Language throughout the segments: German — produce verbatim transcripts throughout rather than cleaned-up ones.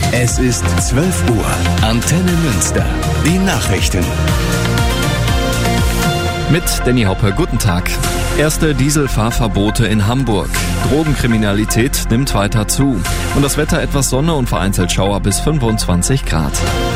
Es ist zwölf Uhr. Antenne Münster. Die Nachrichten. Mit Danny Hoppe, guten Tag. Erste Dieselfahrverbote in Hamburg. Drogenkriminalität nimmt weiter zu. Und das Wetter etwas Sonne und vereinzelt Schauer bis fünfundzwanzig Grad.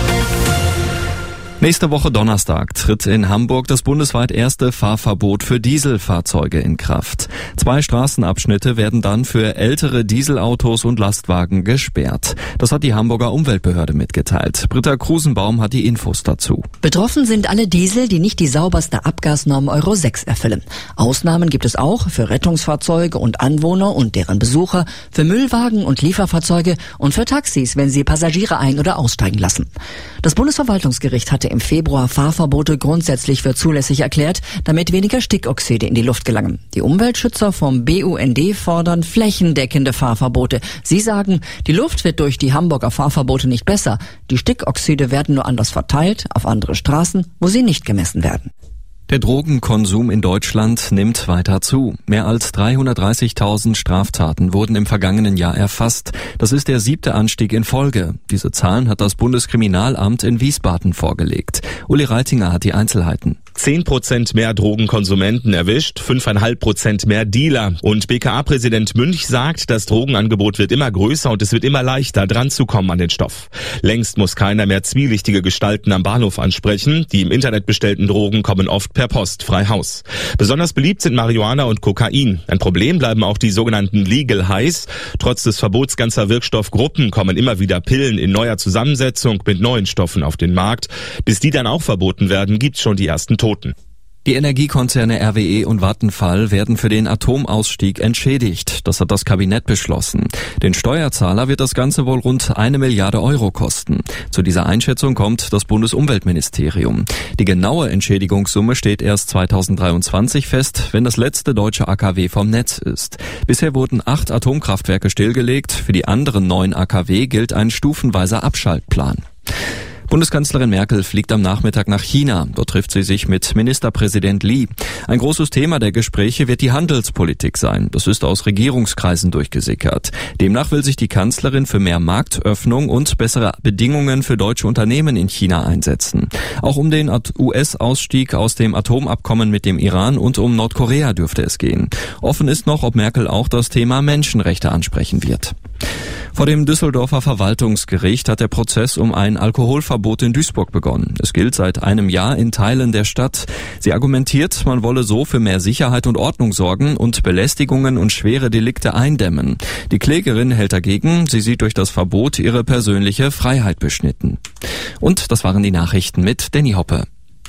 Nächste Woche Donnerstag tritt in Hamburg das bundesweit erste Fahrverbot für Dieselfahrzeuge in Kraft. Zwei Straßenabschnitte werden dann für ältere Dieselautos und Lastwagen gesperrt. Das hat die Hamburger Umweltbehörde mitgeteilt. Britta Krusenbaum hat die Infos dazu. Betroffen sind alle Diesel, die nicht die sauberste Abgasnorm Euro sechs erfüllen. Ausnahmen gibt es auch für Rettungsfahrzeuge und Anwohner und deren Besucher, für Müllwagen und Lieferfahrzeuge und für Taxis, wenn sie Passagiere ein- oder aussteigen lassen. Das Bundesverwaltungsgericht hatte im Februar Fahrverbote grundsätzlich für zulässig erklärt, damit weniger Stickoxide in die Luft gelangen. Die Umweltschützer vom B U N D fordern flächendeckende Fahrverbote. Sie sagen, die Luft wird durch die Hamburger Fahrverbote nicht besser. Die Stickoxide werden nur anders verteilt auf andere Straßen, wo sie nicht gemessen werden. Der Drogenkonsum in Deutschland nimmt weiter zu. Mehr als dreihundertdreißigtausend Straftaten wurden im vergangenen Jahr erfasst. Das ist der siebte Anstieg in Folge. Diese Zahlen hat das Bundeskriminalamt in Wiesbaden vorgelegt. Uli Reitinger hat die Einzelheiten. Zehn Prozent mehr Drogenkonsumenten erwischt, fünfeinhalb Prozent mehr Dealer. Und B K A-Präsident Münch sagt, das Drogenangebot wird immer größer und es wird immer leichter, dran zu kommen an den Stoff. Längst muss keiner mehr zwielichtige Gestalten am Bahnhof ansprechen. Die im Internet bestellten Drogen kommen oft per Post frei Haus. Besonders beliebt sind Marihuana und Kokain. Ein Problem bleiben auch die sogenannten Legal Highs. Trotz des Verbots ganzer Wirkstoffgruppen kommen immer wieder Pillen in neuer Zusammensetzung mit neuen Stoffen auf den Markt. Bis die dann auch verboten werden, gibt's schon die ersten Toten. Die Energiekonzerne R W E und Vattenfall werden für den Atomausstieg entschädigt. Das hat das Kabinett beschlossen. Den Steuerzahler wird das Ganze wohl rund eine Milliarde Euro kosten. Zu dieser Einschätzung kommt das Bundesumweltministerium. Die genaue Entschädigungssumme steht erst zweitausenddreiundzwanzig fest, wenn das letzte deutsche A K W vom Netz ist. Bisher wurden acht Atomkraftwerke stillgelegt. Für die anderen neun A K W gilt ein stufenweiser Abschaltplan. Bundeskanzlerin Merkel fliegt am Nachmittag nach China. Dort trifft sie sich mit Ministerpräsident Li. Ein großes Thema der Gespräche wird die Handelspolitik sein. Das ist aus Regierungskreisen durchgesickert. Demnach will sich die Kanzlerin für mehr Marktöffnung und bessere Bedingungen für deutsche Unternehmen in China einsetzen. Auch um den U S-Ausstieg aus dem Atomabkommen mit dem Iran und um Nordkorea dürfte es gehen. Offen ist noch, ob Merkel auch das Thema Menschenrechte ansprechen wird. Vor dem Düsseldorfer Verwaltungsgericht hat der Prozess um ein Alkoholverbot in Duisburg begonnen. Es gilt seit einem Jahr in Teilen der Stadt. Sie argumentiert, man wolle so für mehr Sicherheit und Ordnung sorgen und Belästigungen und schwere Delikte eindämmen. Die Klägerin hält dagegen, sie sieht durch das Verbot ihre persönliche Freiheit beschnitten. Und das waren die Nachrichten mit Danny Hoppe.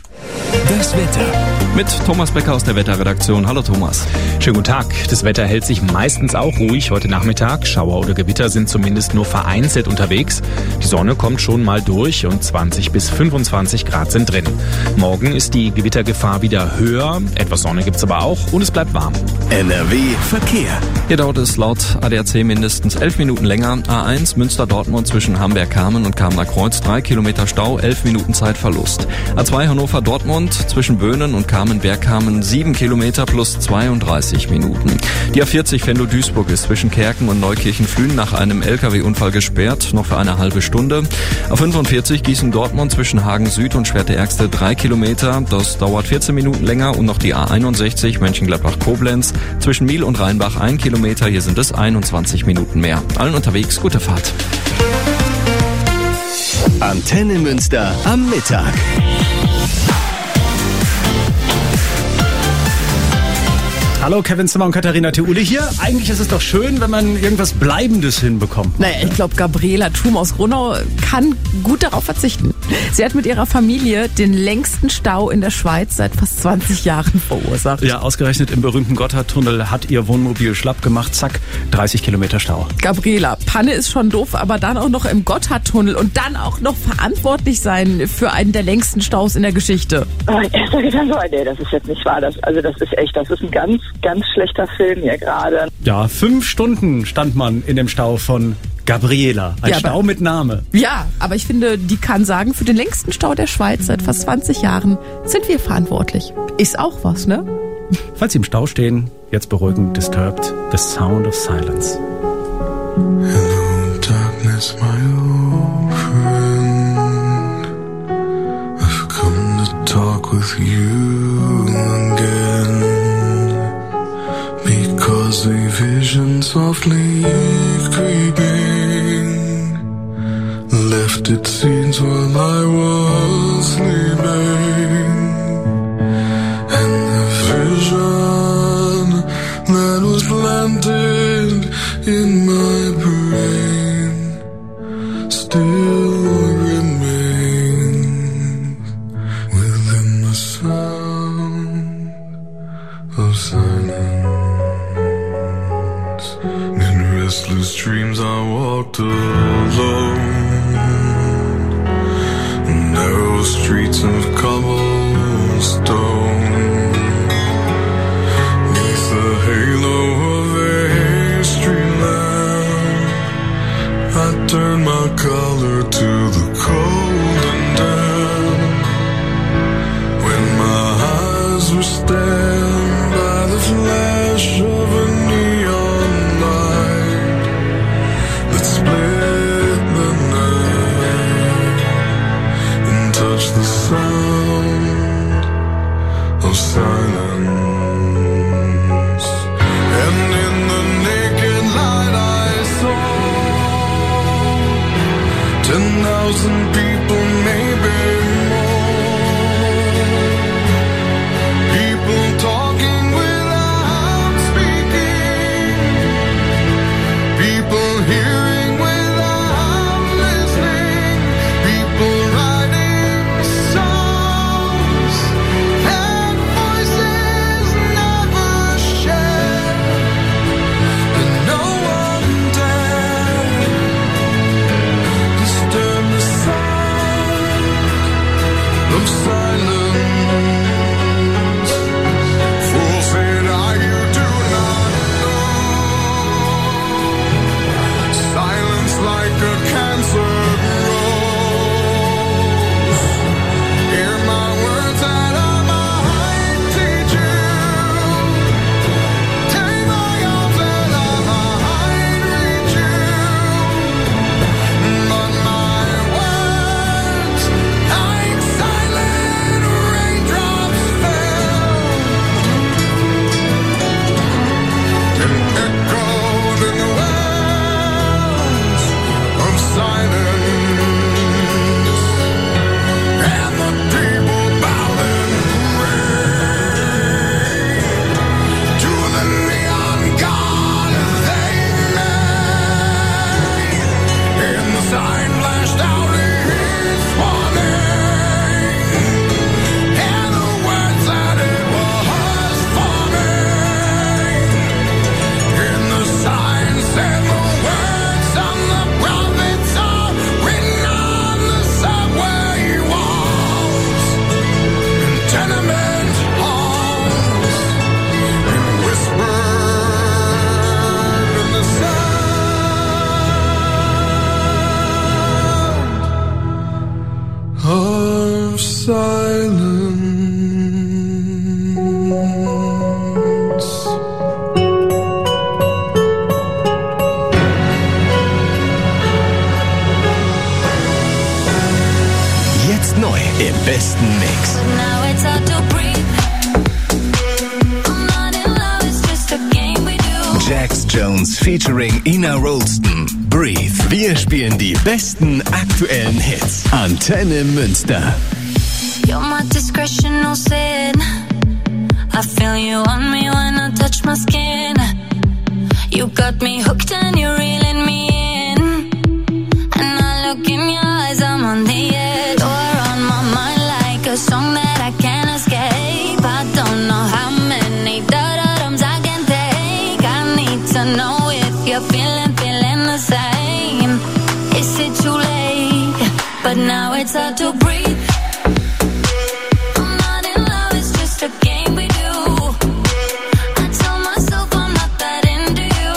Das Wetter. Mit Thomas Becker aus der Wetterredaktion. Hallo Thomas. Schönen guten Tag. Das Wetter hält sich meistens auch ruhig heute Nachmittag. Schauer oder Gewitter sind zumindest nur vereinzelt unterwegs. Die Sonne kommt schon mal durch und zwanzig bis fünfundzwanzig Grad sind drin. Morgen ist die Gewittergefahr wieder höher. Etwas Sonne gibt's aber auch und es bleibt warm. N R W Verkehr. Hier dauert es laut A D A C mindestens elf Minuten länger. A eins Münster-Dortmund zwischen Hamberg-Kamen und Kamener Kreuz. drei Kilometer Stau, elf Minuten Zeitverlust. A zwei Hannover-Dortmund zwischen Böhnen und Kamen-Bergkamen sieben Kilometer plus zweiunddreißig Minuten. Die A vierzig Venlo-Duisburg ist zwischen Kerken und Neukirchen-Flühen nach einem L K W-Unfall gesperrt, noch für eine halbe Stunde. A fünfundvierzig Gießen-Dortmund zwischen Hagen-Süd und Schwerte-Ärgste drei Kilometer. Das dauert vierzehn Minuten länger und noch die A einundsechzig Mönchengladbach-Koblenz zwischen Miel und Rheinbach ein Kilometer. Hier sind es einundzwanzig Minuten mehr. Allen unterwegs gute Fahrt. Antenne Münster am Mittag. Hallo, Kevin Zimmer und Katharina Theuli hier. Eigentlich ist es doch schön, wenn man irgendwas Bleibendes hinbekommt. Naja, ich glaube, Gabriela Thum aus Grunau kann gut darauf verzichten. Sie hat mit ihrer Familie den längsten Stau in der Schweiz seit fast zwanzig Jahren verursacht. Ja, ausgerechnet im berühmten Gotthardtunnel hat ihr Wohnmobil schlapp gemacht. Zack, dreißig Kilometer Stau. Gabriela, Panne ist schon doof, aber dann auch noch im Gotthardtunnel und dann auch noch verantwortlich sein für einen der längsten Staus in der Geschichte. Mein erster Gedanke war, nee, das ist jetzt nicht wahr. Das, also das ist echt, das ist ein ganz, ganz schlechter Film hier gerade. Ja, fünf Stunden stand man in dem Stau von Gabriela. Ein ja, Stau mit Name. Ja, aber ich finde, die kann sagen, für den längsten Stau der Schweiz seit fast zwanzig Jahren sind wir verantwortlich. Ist auch was, ne? Falls Sie im Stau stehen, jetzt beruhigend Disturbed, The Sound of Silence. Hello, darkness, my old with you again, because a vision softly creeping left its seeds while I was sleeping, and the vision that was planted in my brain still remains within the sound of silence. In restless dreams I walked alone, narrow streets of cobblestone, neath the halo of a street lamp, I turned my collar to the cold and damp. When my eyes were stabbed by the flash of a neon light that split the night and touched the sound of silence, and in the naked light I saw ten thousand people, maybe more, people talking without speaking, people hearing without listening, people writing songs and voices never shared, and no one dared disturb the sound of silence. Fool said I, you do not know. Silence like a cancer grows. Hear my words that I might teach you. Take my arms that I might reach you. But my words, like silent raindrops fell and echoed in the wells of silence, and the people bowed and prayed to the neon god they made, and the sign flashed out its warning, and the words that it was forming, and the sign said the words of the prophets are written on the subway walls, in tenement halls, and whispered in the sound of silence. Jetzt neu im besten Mix. Now it's hard to breathe. I'm not in love, it's just a game we do. Jax Jones featuring Ina Rolston. Breathe. Wir spielen die besten aktuellen Hits. Antenne Münster. You're my discretional sin. I feel you on me when I touch my skin. You got me hooked and you're reeling me in. And I look in your eyes, I'm on the edge. You're on my mind like a song that I can't escape. I don't know how many da-da-dums I can take. I need to know if you're feeling, feeling the same. Is it too late? But now it's hard to breathe. I'm not in love, it's just a game we do. I tell myself I'm not that into you,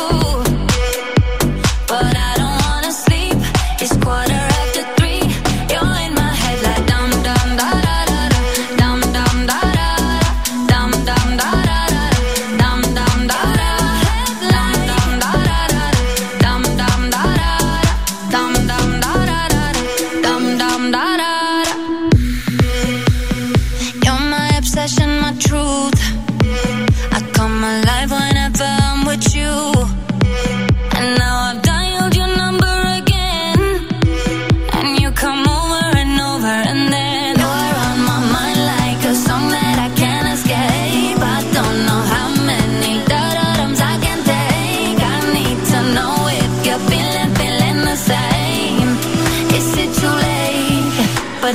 but I don't wanna sleep. It's quarter after three. You're in my head like dum dum da da da da, dum dum da da da, dum dum da da da, dum dum da da, dum dum da da da, dum dum da da, dum dum da da da, dum dum da da da.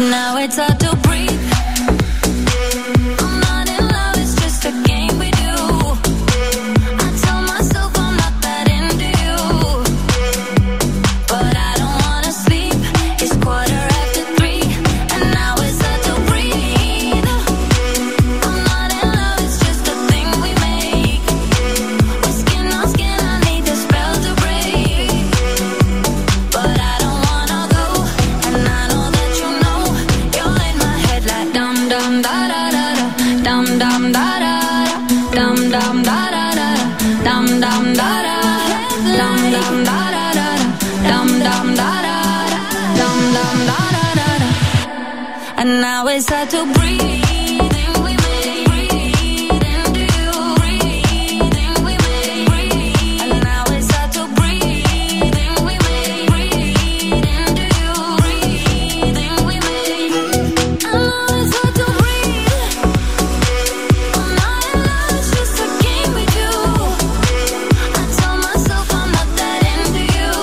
And now it's hard to breathe. I'm not in love, it's just a game we do. I tell myself I'm not that into you, but I don't wanna sleep. It's quarter after three, and now it's hard to breathe. I'm not in love, it's just a thing we make. We're skin on skin, I need the spell to break, but I don't wanna go. And I know that you know you're in my head like dum dum da da da da, dum dum da da da, dum dum da da da, dum dum da da, dum dum da da da, dum dum da da, dum dum da da da. And now it's hard to breathe. We make breathe into you, breathing we make breathe. And now it's hard to breathe. We make breathe into you, breathing we make. I know it's hard to breathe. I'm not in love, it's just a game we do. I tell myself I'm not that into you,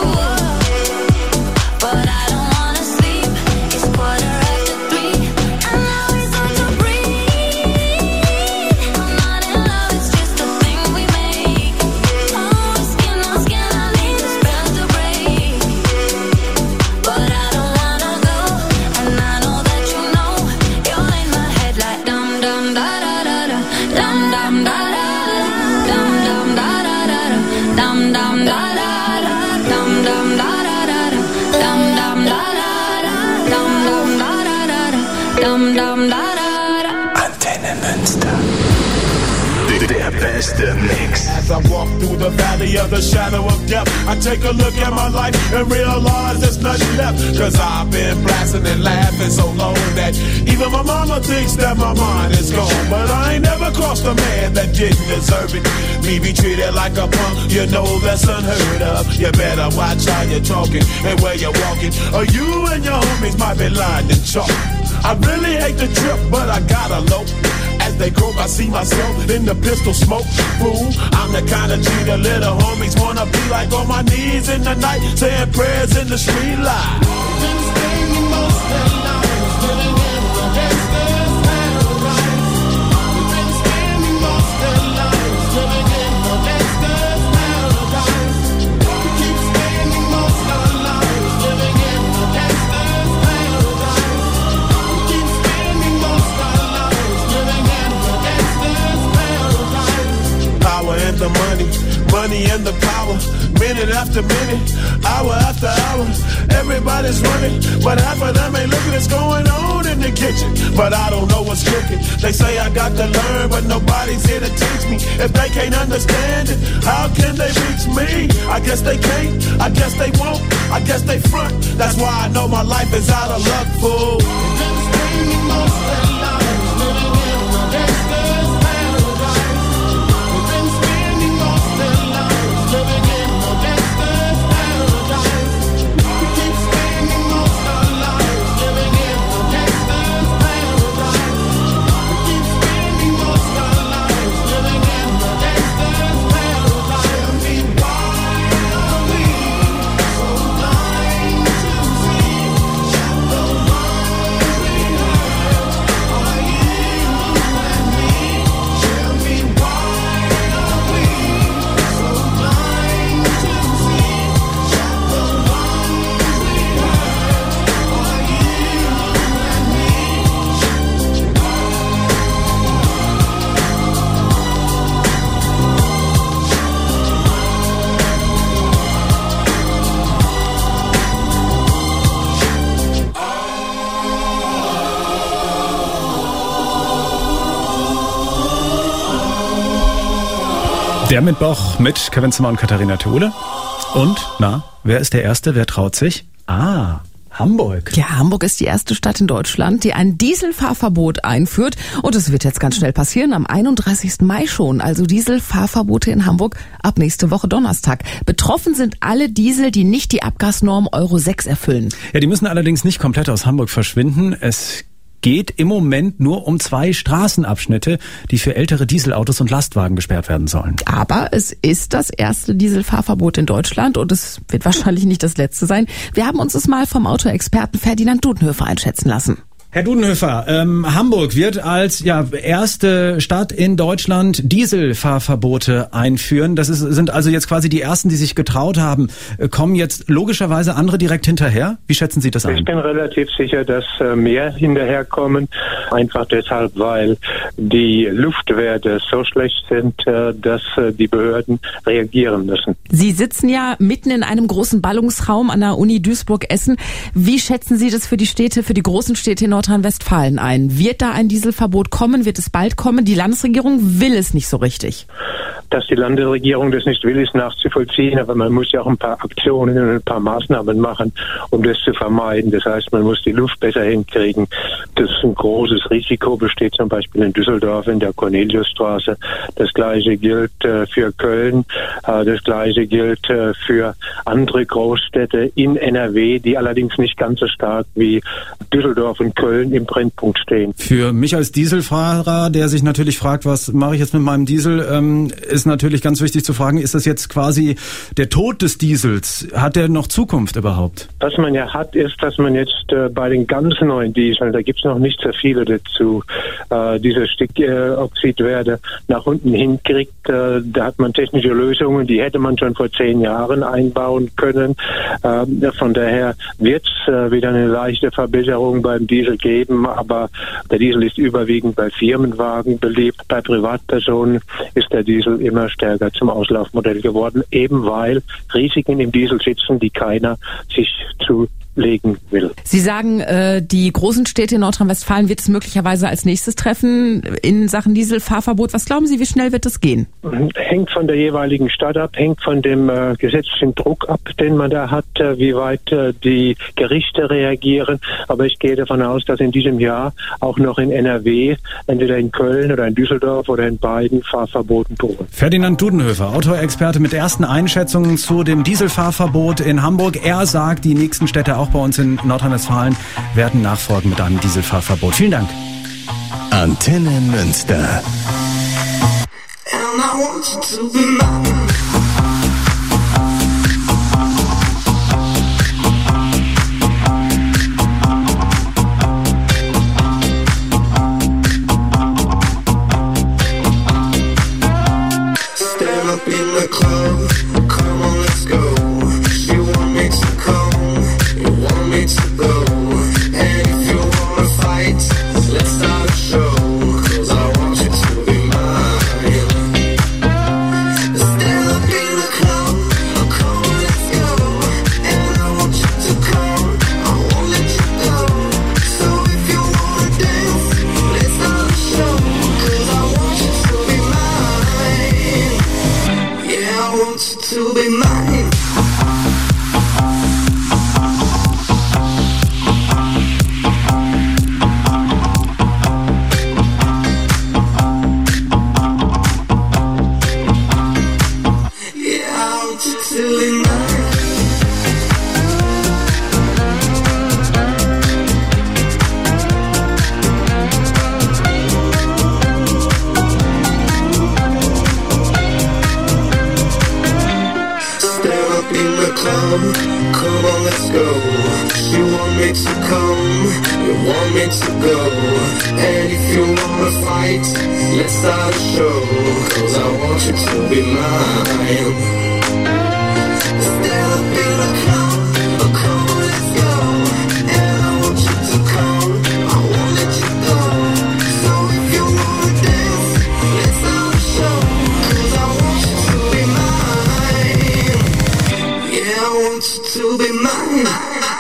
but I don't wanna sleep. It's quarter after three, and now it's hard to breathe. I'm not in love, it's just a thing we make. Oh, skin on skin, I need the spell to break, but I don't wanna go. And I know that you know you're in my head like dum dum da da da da, dum dum da da, dum dum da da da, dum dum da da, dum dum da da da, dum dum da da, dum dum da da, dum dum da da. Antenne Münster. Der beste Mix. As I walk through the valley of the shadow of death, I take a look at my life and realize there's nothing left. Cause I've been blasting and laughing so long that even my mama thinks that my mind is gone. But I ain't never crossed a man that didn't deserve it. Me be treated like a punk, you know that's unheard of. You better watch how you're talking and where you're walking, or you and your homies might be lined in chalk. I really hate the trip, but I gotta low. As they croak, I see myself in the pistol smoke. Fool, I'm the kind of G the little homies wanna be like, on my knees in the night, saying prayers in the street light. Been spending most of their lives living in the gangster's paradise. We've been spending most of their lives living in the gangster's paradise. We keep spending most of our lives living in the gangster's paradise. We keep spending most of our lives living in the gangster's paradise. Power and the money, money and the power. Minute after minute, hour after hour, everybody's running, but half of them ain't looking what's going on in the kitchen. But I don't know what's cooking. They say I got to learn, but nobody's here to teach me. If they can't understand it, how can they reach me? I guess they can't, I guess they won't, I guess they front. That's why I know my life is out of luck, fool. Been spending most of their lives living in the gangster's paradise. We've been spending most of their lives living in the gangster's paradise. We keep spending most of our lives living in the gangster's paradise. We keep spending most of our lives living in the gangster's paradise. Tell me why are we so blind to see that the ones we hurt are you and me? Tell me why are we so blind to see that the ones we hurt are you and me? Der Mittwoch mit Kevin Zimmer und Katharina Theule. Und, na, wer ist der Erste? Wer traut sich? Ah, Hamburg. Ja, Hamburg ist die erste Stadt in Deutschland, die ein Dieselfahrverbot einführt. Und es wird jetzt ganz schnell passieren, am einunddreißigsten Mai schon. Also Dieselfahrverbote in Hamburg ab nächste Woche Donnerstag. Betroffen sind alle Diesel, die nicht die Abgasnorm Euro sechs erfüllen. Ja, die müssen allerdings nicht komplett aus Hamburg verschwinden. Es geht im Moment nur um zwei Straßenabschnitte, die für ältere Dieselautos und Lastwagen gesperrt werden sollen. Aber es ist das erste Dieselfahrverbot in Deutschland und es wird wahrscheinlich nicht das letzte sein. Wir haben uns das mal vom Autoexperten Ferdinand Dudenhöfer einschätzen lassen. Herr Dudenhöfer, ähm, Hamburg wird als ja erste Stadt in Deutschland Dieselfahrverbote einführen. Das ist, sind also jetzt quasi die ersten, die sich getraut haben. Äh, kommen jetzt logischerweise andere direkt hinterher? Wie schätzen Sie das ein? Ich bin relativ sicher, dass äh, mehr hinterherkommen. Einfach deshalb, weil die Luftwerte so schlecht sind, äh, dass äh, die Behörden reagieren müssen. Sie sitzen ja mitten in einem großen Ballungsraum an der Uni Duisburg-Essen. Wie schätzen Sie das für die Städte, für die großen Städte in Nordrhein-Westfalen ein? Wird da ein Dieselverbot kommen? Wird es bald kommen? Die Landesregierung will es nicht so richtig. Dass die Landesregierung das nicht will, ist nachzuvollziehen, aber man muss ja auch ein paar Aktionen und ein paar Maßnahmen machen, um das zu vermeiden. Das heißt, man muss die Luft besser hinkriegen. Das ist ein großes Risiko, besteht zum Beispiel in Düsseldorf in der Corneliusstraße. Das Gleiche gilt äh, für Köln. Äh, das Gleiche gilt äh, für andere Großstädte in N R W, die allerdings nicht ganz so stark wie Düsseldorf und Köln im Brennpunkt stehen. Für mich als Dieselfahrer, der sich natürlich fragt, was mache ich jetzt mit meinem Diesel, ähm, ist natürlich ganz wichtig zu fragen, ist das jetzt quasi der Tod des Diesels? Hat der noch Zukunft überhaupt? Was man ja hat, ist, dass man jetzt äh, bei den ganz neuen Dieseln, da gibt es noch nicht so viele dazu, äh, diese Stickoxidwerte nach unten hinkriegt. Äh, da hat man technische Lösungen, die hätte man schon vor zehn Jahren einbauen können. Äh, von daher wird es äh, wieder eine leichte Verbesserung beim Diesel geben, aber der Diesel ist überwiegend bei Firmenwagen beliebt. Bei Privatpersonen ist der Diesel immer stärker zum Auslaufmodell geworden, eben weil Risiken im Diesel sitzen, die keiner sich zulegen will. Sie sagen, äh, die großen Städte in Nordrhein-Westfalen wird es möglicherweise als nächstes treffen in Sachen Dieselfahrverbot. Was glauben Sie, wie schnell wird es gehen? Hängt von der jeweiligen Stadt ab, hängt von dem äh, gesetzlichen Druck ab, den man da hat, äh, wie weit äh, die Gerichte reagieren. Aber ich gehe davon aus, dass in diesem Jahr auch noch in N R W, entweder in Köln oder in Düsseldorf oder in beiden Fahrverboten drohen. Ferdinand Dudenhöfer, Autoexperte mit ersten Einschätzungen zu dem Dieselfahrverbot in Hamburg. Er sagt, die nächsten Städte auch bei uns in Nordrhein-Westfalen werden nachfolgen mit einem Dieselfahrverbot. Vielen Dank. Antenne Münster. And I want you to be mine. Stand up in the club, come on, let's go. She want me to come, you want me to go. And if you wanna fight, let's start a show. Cause I want you to be mine. Stand up in the club, come on, let's go. And I want you to come, I won't let you go. So if you wanna dance, let's start a show. Cause I want you to be mine. Yeah, I want you to be mine. Come on, let's go. You want me to come, you want me to go. And if you wanna fight, let's start a show. Cause I want you to be mine. Stand up in the club, come on, let's go. And I want you to come, I won't let you go. So if you wanna dance, let's start a show. Cause I want you to be mine. Yeah, I want you to be mine.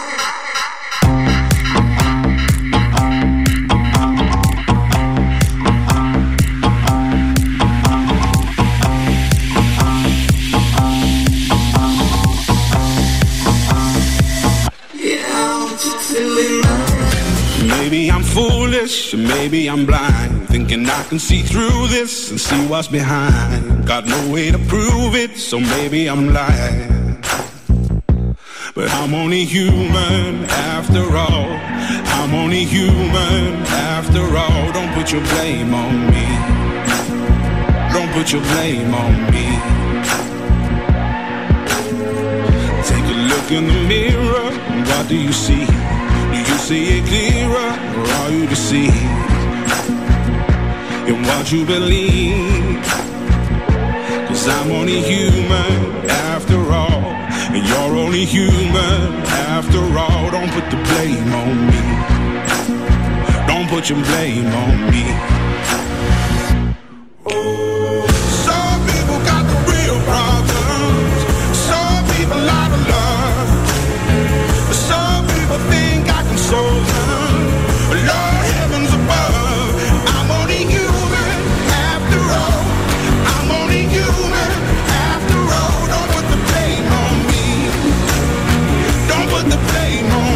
Maybe I'm foolish, maybe I'm blind, thinking I can see through this and see what's behind. Got no way to prove it, so maybe I'm lying. But I'm only human after all. I'm only human after all. Don't put your blame on me. Don't put your blame on me. Take a look in the mirror, what do you see? Do you see it clearer, or are what you believe. Cause I'm only human after all, and you're only human after all. Don't put the blame on me. Don't put your blame on me. Some people got the real problems. Some people out of love. Some people think I can solve them. Lord heavens above, I'm only human after all. I'm only human after all. Don't put the blame on me. Don't put the blame on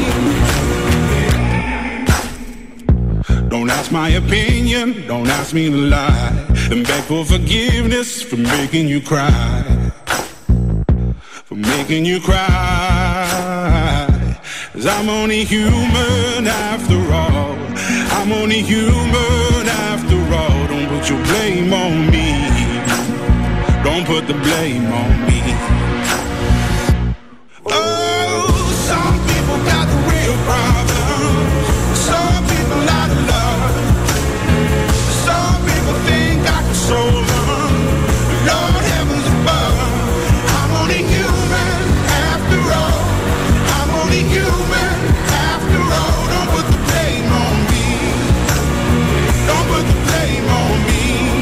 me. Don't ask my opinion, don't ask me to lie, and beg for forgiveness for making you cry. For making you cry. Cause I'm only human after all. I'm only human after all. Don't put your blame on me. Don't put the blame on me. Oh, some people got the real problems. Some people out of love. Some people think I can solve them. Lord heavens above, I'm only human after all. I'm only human after all. Don't put the blame on me. Don't put the blame on me.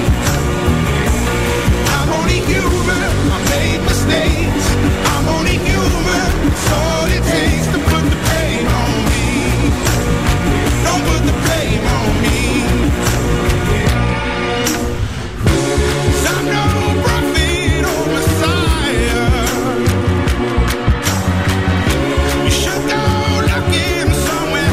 I'm only human. I made mistakes. I'm only human. It's all it takes to put the blame on me. Don't put the blame on me. 'Cause I'm no prophet or Messiah. You should go looking somewhere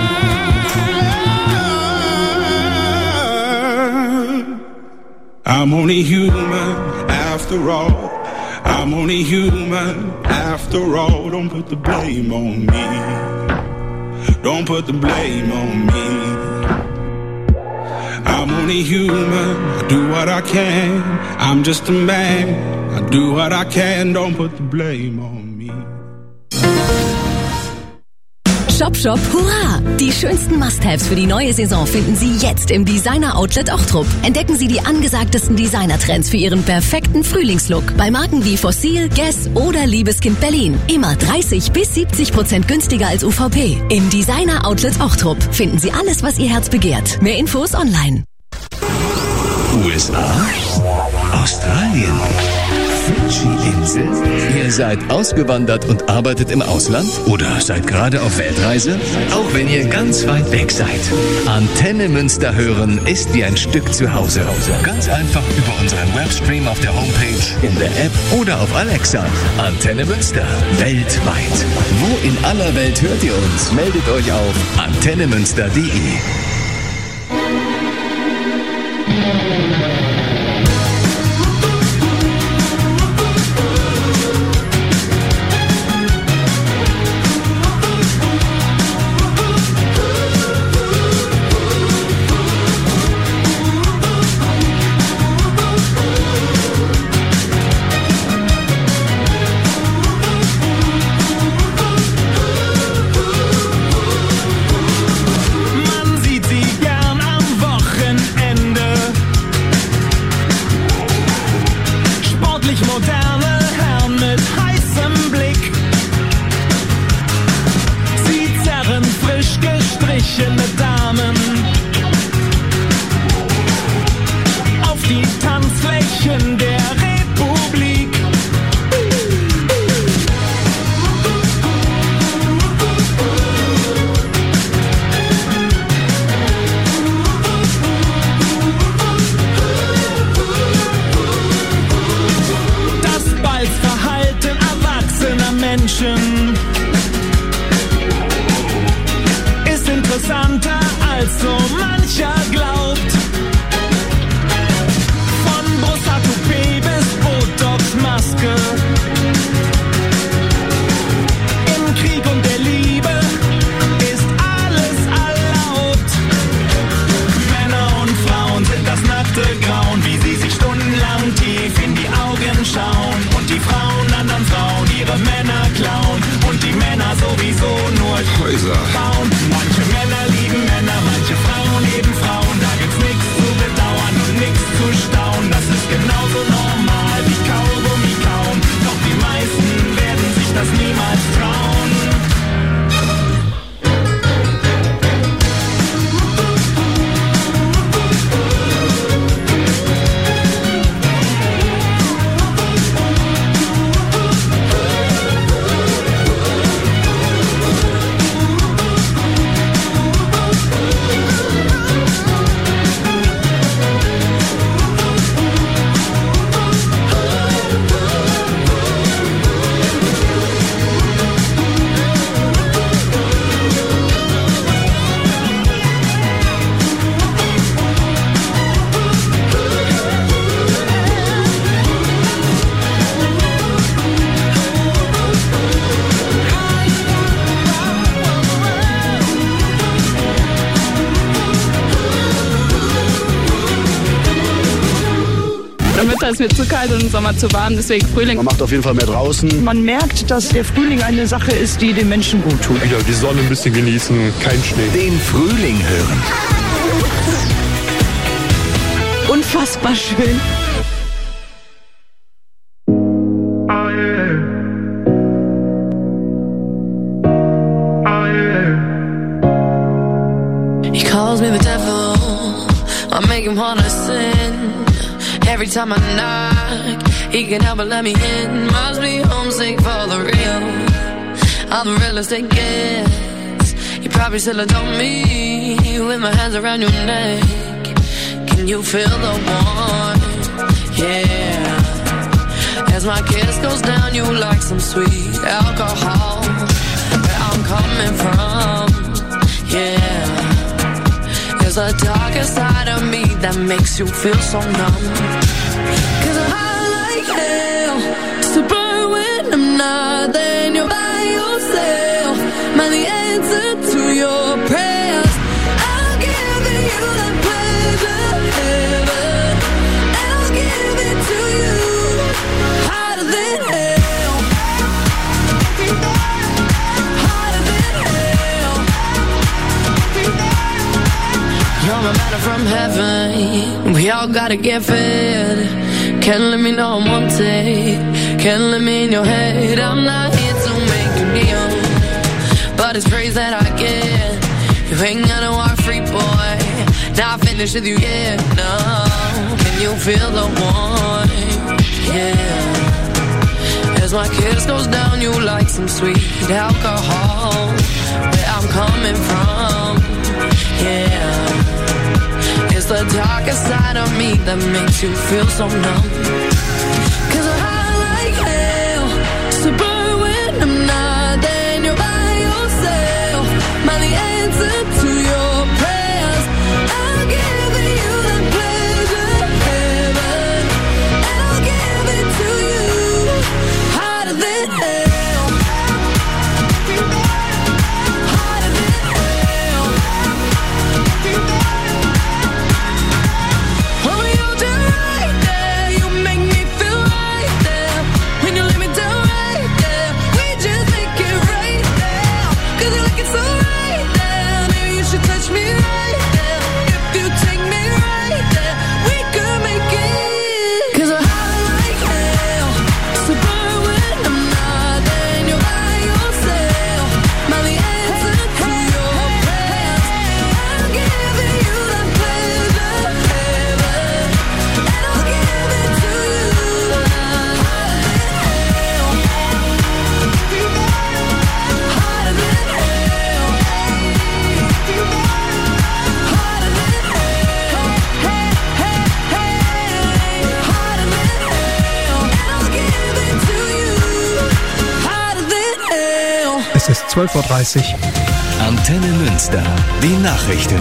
high. I'm only human after all. I'm only human after all. Don't put the blame on me. Don't put the blame on me. I'm only human. I do what I can. I'm just a man. I do what I can. Don't put the blame on me. Shop, Shop, hurra! Die schönsten Must-Haves für die neue Saison finden Sie jetzt im Designer-Outlet Ochtrup. Entdecken Sie die angesagtesten Designer-Trends für Ihren perfekten Frühlingslook. Bei Marken wie Fossil, Guess oder Liebeskind Berlin. Immer dreißig bis siebzig Prozent günstiger als U V P. Im Designer-Outlet Ochtrup finden Sie alles, was Ihr Herz begehrt. Mehr Infos online. U S A? Australien? Fidschi-Insel? Ihr seid ausgewandert und arbeitet im Ausland? Oder seid gerade auf Weltreise? Auch wenn ihr ganz weit weg seid. Antenne Münster hören ist wie ein Stück zu Hause. Ganz einfach über unseren Webstream auf der Homepage, in der App oder auf Alexa. Antenne Münster. Weltweit. Wo in aller Welt hört ihr uns? Meldet euch auf antennemünster punkt de. Häuser bauen. Manche Männer lieben Männer, manche Frauen lieben Frauen. Da gibt's nichts zu bedauern. Winter ist mir zu kalt und im Sommer zu warm, deswegen Frühling. Man macht auf jeden Fall mehr draußen. Man merkt, dass der Frühling eine Sache ist, die den Menschen gut tut. Wieder die Sonne ein bisschen genießen, kein Schnee. Den Frühling hören. Unfassbar schön. He calls me the devil, I make him wanna sin. Every time I knock, he can help but let me in. Must be homesick for the real, I'm the realest it gets. You probably still adore me, with my hands around your neck. Can you feel the warmth? Yeah. As my kiss goes down, you like some sweet alcohol. Where I'm coming from, yeah. There's a darker side of me that makes you feel so numb. Cause I like hell to burn when I'm not there and you're by yourself. Man, the answer to your prayers, I'll give you that pleasure, heaven, and I'll give it to you, hotter than hell, hotter than hell. You're my manna from heaven, we all gotta get fed. Can't let me know I'm wanted, can't let me in your head. I'm not here to make you kneel, but it's praise that I get. You ain't gonna walk free, boy, not finished with you yet, no. Can you feel the warmth, yeah. As my kiss goes down, you like some sweet alcohol. Where I'm coming from, yeah. It's the darker side of me that makes you feel so numb. Cause I like hell to burn when I'm not there and you're by yourself. Man, the answer to your prayers, I'll give you that pleasure, heaven, and I'll give it to you, hotter than hell, hotter than hell. When we all do right there, you make me feel right there. When you lay me down right there, we just make it right there. Cause I like it so right there. Maybe you should touch me right there. If you take me right there, we could make it. Cause I like hell to burn when I'm not there and you're by yourself. Man, the answer to your prayers, I'm giving you that pleasure, heaven, and I'll give it to you, hotter than hell, hotter than hell, hotter than hell, hey, hey, hey, hotter than hell, and I'll give it to you, hotter than hell. Es ist zwölf Uhr dreißig. Antenne Münster. Die Nachrichten.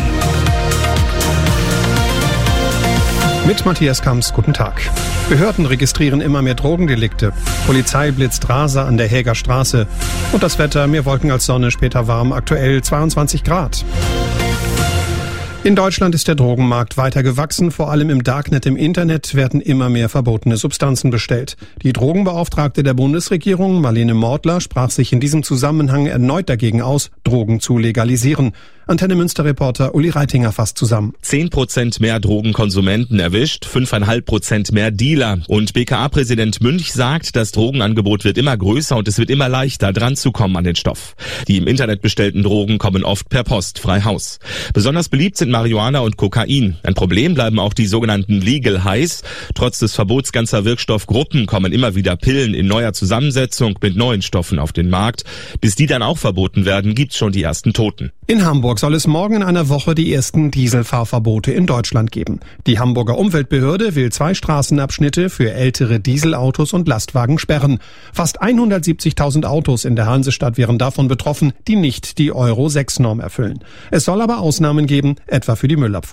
Mit Matthias Kamps, guten Tag. Behörden registrieren immer mehr Drogendelikte. Polizei blitzt Raser an der Häger Straße. Und das Wetter, mehr Wolken als Sonne, später warm, aktuell zweiundzwanzig Grad. In Deutschland ist der Drogenmarkt weiter gewachsen. Vor allem im Darknet im Internet werden immer mehr verbotene Substanzen bestellt. Die Drogenbeauftragte der Bundesregierung, Marlene Mortler, sprach sich in diesem Zusammenhang erneut dagegen aus, Drogen zu legalisieren. Antenne Münster-Reporter Uli Reitinger fasst zusammen. Zehn Prozent mehr Drogenkonsumenten erwischt, fünfeinhalb Prozent mehr Dealer. Und B K A-Präsident Münch sagt, das Drogenangebot wird immer größer und es wird immer leichter, dran zu kommen an den Stoff. Die im Internet bestellten Drogen kommen oft per Post frei Haus. Besonders beliebt sind Marihuana und Kokain. Ein Problem bleiben auch die sogenannten Legal Highs. Trotz des Verbots ganzer Wirkstoffgruppen kommen immer wieder Pillen in neuer Zusammensetzung mit neuen Stoffen auf den Markt. Bis die dann auch verboten werden, gibt's schon die ersten Toten. In Hamburg soll es morgen in einer Woche die ersten Dieselfahrverbote in Deutschland geben. Die Hamburger Umweltbehörde will zwei Straßenabschnitte für ältere Dieselautos und Lastwagen sperren. Fast hundertsiebzigtausend Autos in der Hansestadt wären davon betroffen, die nicht die Euro sechs Norm erfüllen. Es soll aber Ausnahmen geben, etwa für die Müllabfuhr.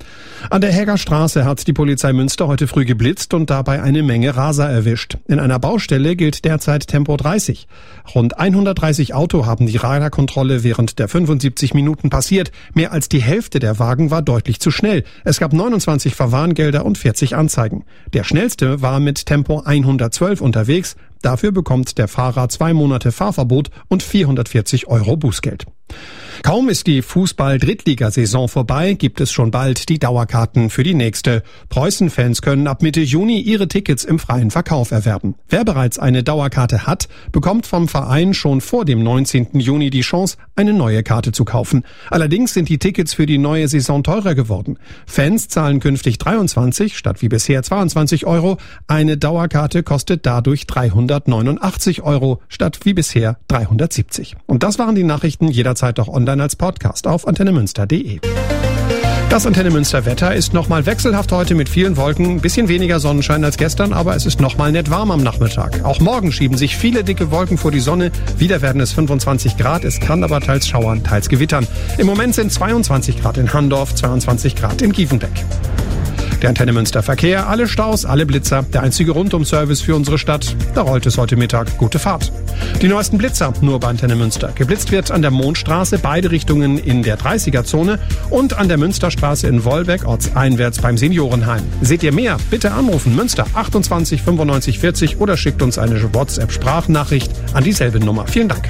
An der Häger Straße hat die Polizei Münster heute früh geblitzt und dabei eine Menge Raser erwischt. In einer Baustelle gilt derzeit Tempo dreißig. Rund hundertdreißig Auto haben die Radarkontrolle während der fünfundsiebzig Minuten passiert. Mehr als die Hälfte der Wagen war deutlich zu schnell. Es gab neunundzwanzig Verwarngelder und vierzig Anzeigen. Der schnellste war mit Tempo hundertzwölf unterwegs. Dafür bekommt der Fahrer zwei Monate Fahrverbot und vierhundertvierzig Euro Bußgeld. Kaum ist die Fußball-Drittligasaison vorbei, gibt es schon bald die Dauerkarten für die nächste. Preußen-Fans können ab Mitte Juni ihre Tickets im freien Verkauf erwerben. Wer bereits eine Dauerkarte hat, bekommt vom Verein schon vor dem neunzehnten Juni die Chance, eine neue Karte zu kaufen. Allerdings sind die Tickets für die neue Saison teurer geworden. Fans zahlen künftig dreiundzwanzig statt wie bisher zweiundzwanzig Euro. Eine Dauerkarte kostet dadurch dreihundertneunundachtzig Euro statt wie bisher dreihundertsiebzig. Und das waren die Nachrichten, jederzeit auch online als Podcast auf antennemünster punkt de. Das Antenne Münster Wetter ist nochmal wechselhaft heute mit vielen Wolken, ein bisschen weniger Sonnenschein als gestern, aber es ist nochmal nett warm am Nachmittag. Auch morgen schieben sich viele dicke Wolken vor die Sonne, wieder werden es fünfundzwanzig Grad, es kann aber teils schauern, teils gewittern. Im Moment sind zweiundzwanzig Grad in Handorf, zweiundzwanzig Grad in Gievenbeck. Der Antenne Münster Verkehr, alle Staus, alle Blitzer, der einzige Rundum-Service für unsere Stadt. Da rollt es heute Mittag. Gute Fahrt. Die neuesten Blitzer nur bei Antenne Münster. Geblitzt wird an der Mondstraße, beide Richtungen in der dreißiger-Zone und an der Münsterstraße in Wolbeck, ortseinwärts beim Seniorenheim. Seht ihr mehr? Bitte anrufen Münster achtundzwanzig fünfundneunzig vierzig oder schickt uns eine WhatsApp-Sprachnachricht an dieselbe Nummer. Vielen Dank.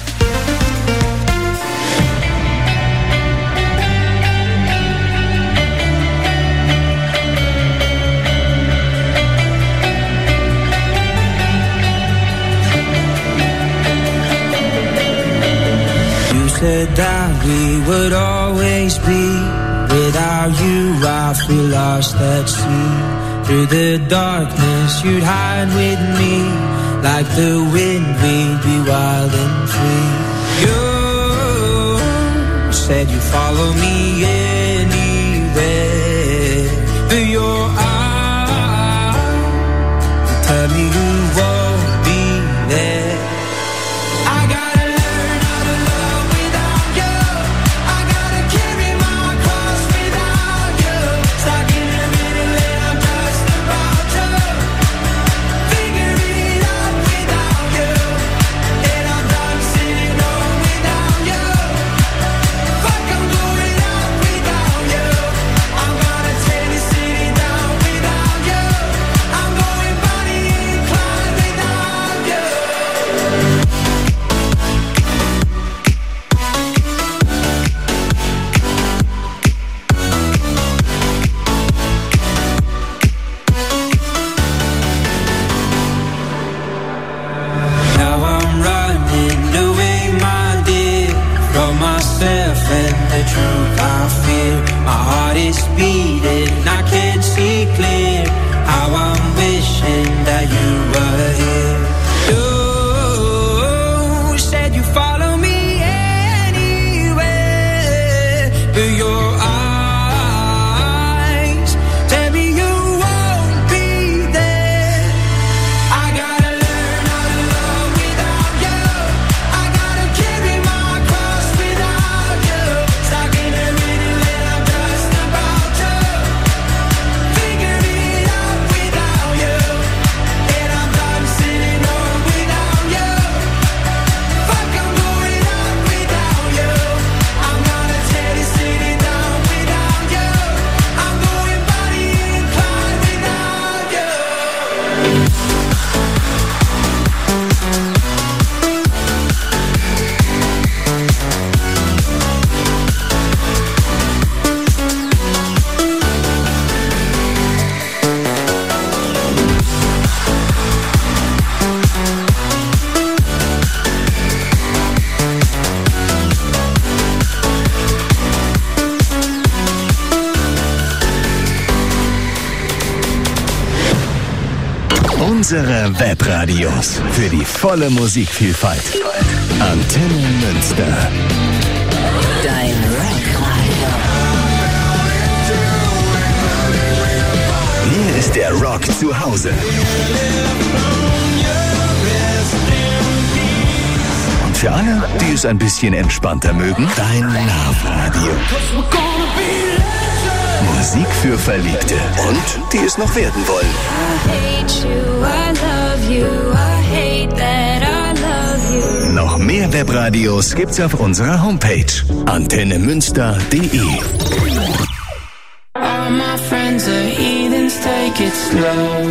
Said that we would always be. Without you I feel lost at sea. Through the darkness you'd hide with me. Like the wind we'd be wild and free. You said you'd follow me anywhere. Through your eyes tell me you won't be there. Unsere Webradios für die volle Musikvielfalt. Antenne Münster. Dein Rockradio. Hier ist der Rock zu Hause. Und für alle, die es ein bisschen entspannter mögen, dein Love-Radio. Musik für Verliebte und die es noch werden wollen. I hate you, I love you, I hate that I love you. Noch mehr Webradios gibt's auf unserer Homepage antenne münster punkt de. All my friends are heathens, take it slow.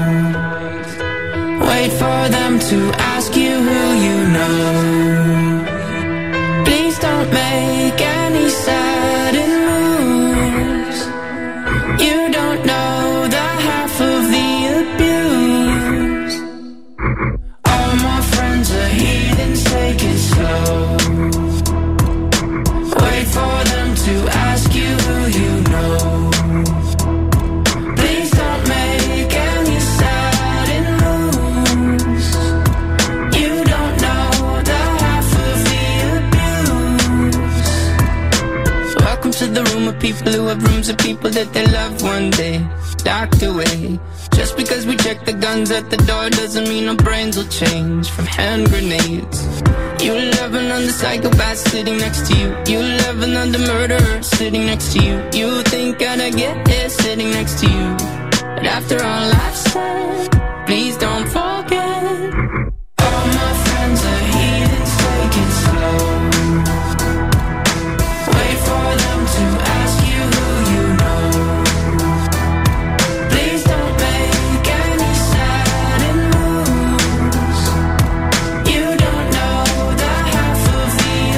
Wait for them to ask you who you know. Please don't make any sudden moves. You don't know the half of the abuse. All my friends are heathens, take it slow. Wait for them to ask you who you know. Please don't make any sudden moves. You don't know the half of the abuse. Welcome to the room of people who have rooms of people that they love one day docked away. Just because we check the guns at the door doesn't mean our brains will change from hand grenades. You love another psychopath sitting next to you. You love another murderer sitting next to you. You think I'd get here sitting next to you. But after all I've said, please don't forget. All my friends are heathens, take it slow. Wait for them to ask you who you know. Please don't make any sudden moves. You don't know the half of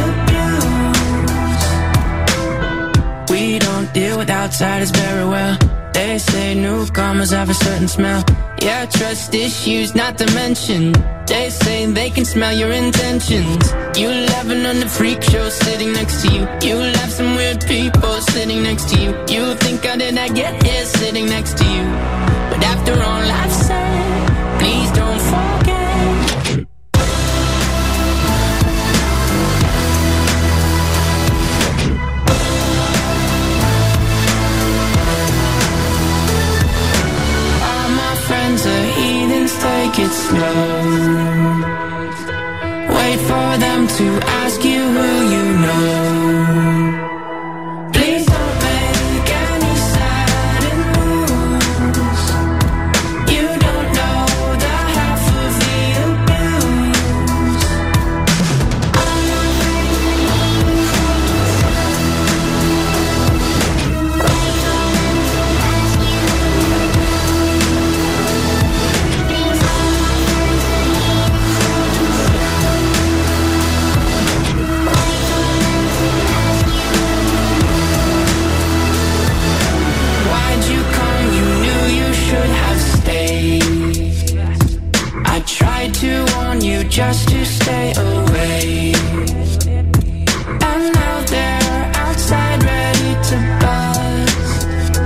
the abuse. We don't deal with outsiders very well. They say newcomers have a certain smell. Yeah, trust issues not to mention. They say they can smell your intentions. You laughing on the freak show sitting next to you. You laugh some weird people sitting next to you. You think how did I get here sitting next to you? But after all I've said, please don't forget. All my friends are heathens, take it slow. Wait for them to ask you who you know. Please don't make any sudden moves. You don't know the half of the abuse. Why'd you come? You knew you should have stayed. I tried to warn you just to stay away. And now they're outside ready to buzz.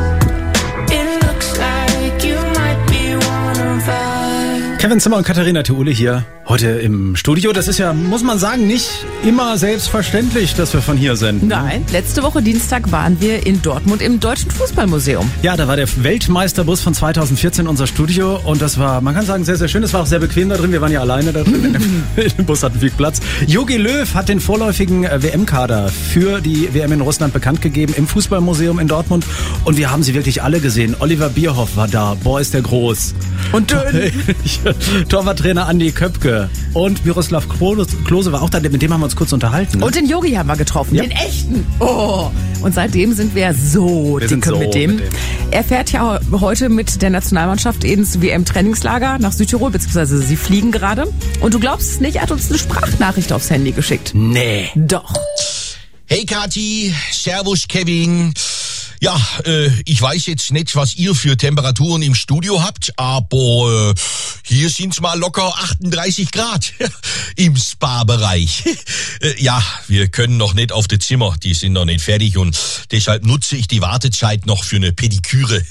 It looks like you might be one of us. Kevin Zimmer und Katharina Theule hier heute im Studio. Das ist ja, muss man sagen, nicht immer selbstverständlich, dass wir von hier sind. Nein, letzte Woche Dienstag waren wir in Dortmund im Deutschen Fußballmuseum. Ja, da war der Weltmeisterbus von zweitausendvierzehn unser Studio und das war, man kann sagen, sehr, sehr schön. Es war auch sehr bequem da drin. Wir waren ja alleine da drin. Der Bus hatten viel Platz. Jogi Löw hat den vorläufigen W M-Kader für die W M in Russland bekannt gegeben im Fußballmuseum in Dortmund und wir haben sie wirklich alle gesehen. Oliver Bierhoff war da. Boah, ist der groß. Und dünn. Torwarttrainer Andi Köpke und Miroslav Klose war auch da. Mit dem haben wir uns kurz unterhalten. Ne? Und den Yogi haben wir getroffen, Ja. den echten. Oh. Und seitdem sind wir so Wir sind dicke so mit, dem. mit dem. Er fährt ja heute mit der Nationalmannschaft ins W M-Trainingslager nach Südtirol, beziehungsweise sie fliegen gerade. Und du glaubst es nicht, er hat uns eine Sprachnachricht aufs Handy geschickt. Nee. Doch. Hey Kathi, Servus Kevin. Ja, äh, ich weiß jetzt nicht, was ihr für Temperaturen im Studio habt, aber äh, hier sind's mal locker achtunddreißig Grad im Spa-Bereich. äh, ja, wir können noch nicht auf das Zimmer, die sind noch nicht fertig und deshalb nutze ich die Wartezeit noch für eine Pediküre.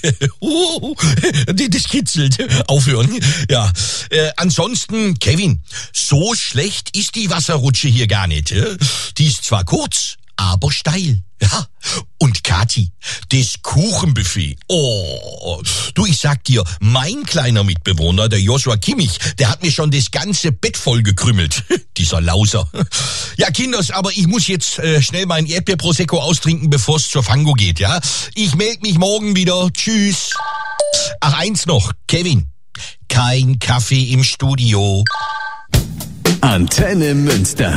Das kitzelt. Aufhören. Ja, äh, ansonsten, Kevin, so schlecht ist die Wasserrutsche hier gar nicht. Die ist zwar kurz, aber steil. Ja. Und Kathi, das Kuchenbuffet. Oh, du, ich sag dir, mein kleiner Mitbewohner, der Joshua Kimmich, der hat mir schon das ganze Bett voll gekrümmelt. Dieser Lauser. Ja, Kinders, aber ich muss jetzt äh, schnell mein Erdbeer-Prosecco austrinken, bevor es zur Fango geht, ja? Ich melde mich morgen wieder. Tschüss. Ach, eins noch, Kevin. Kein Kaffee im Studio. Antenne Münster.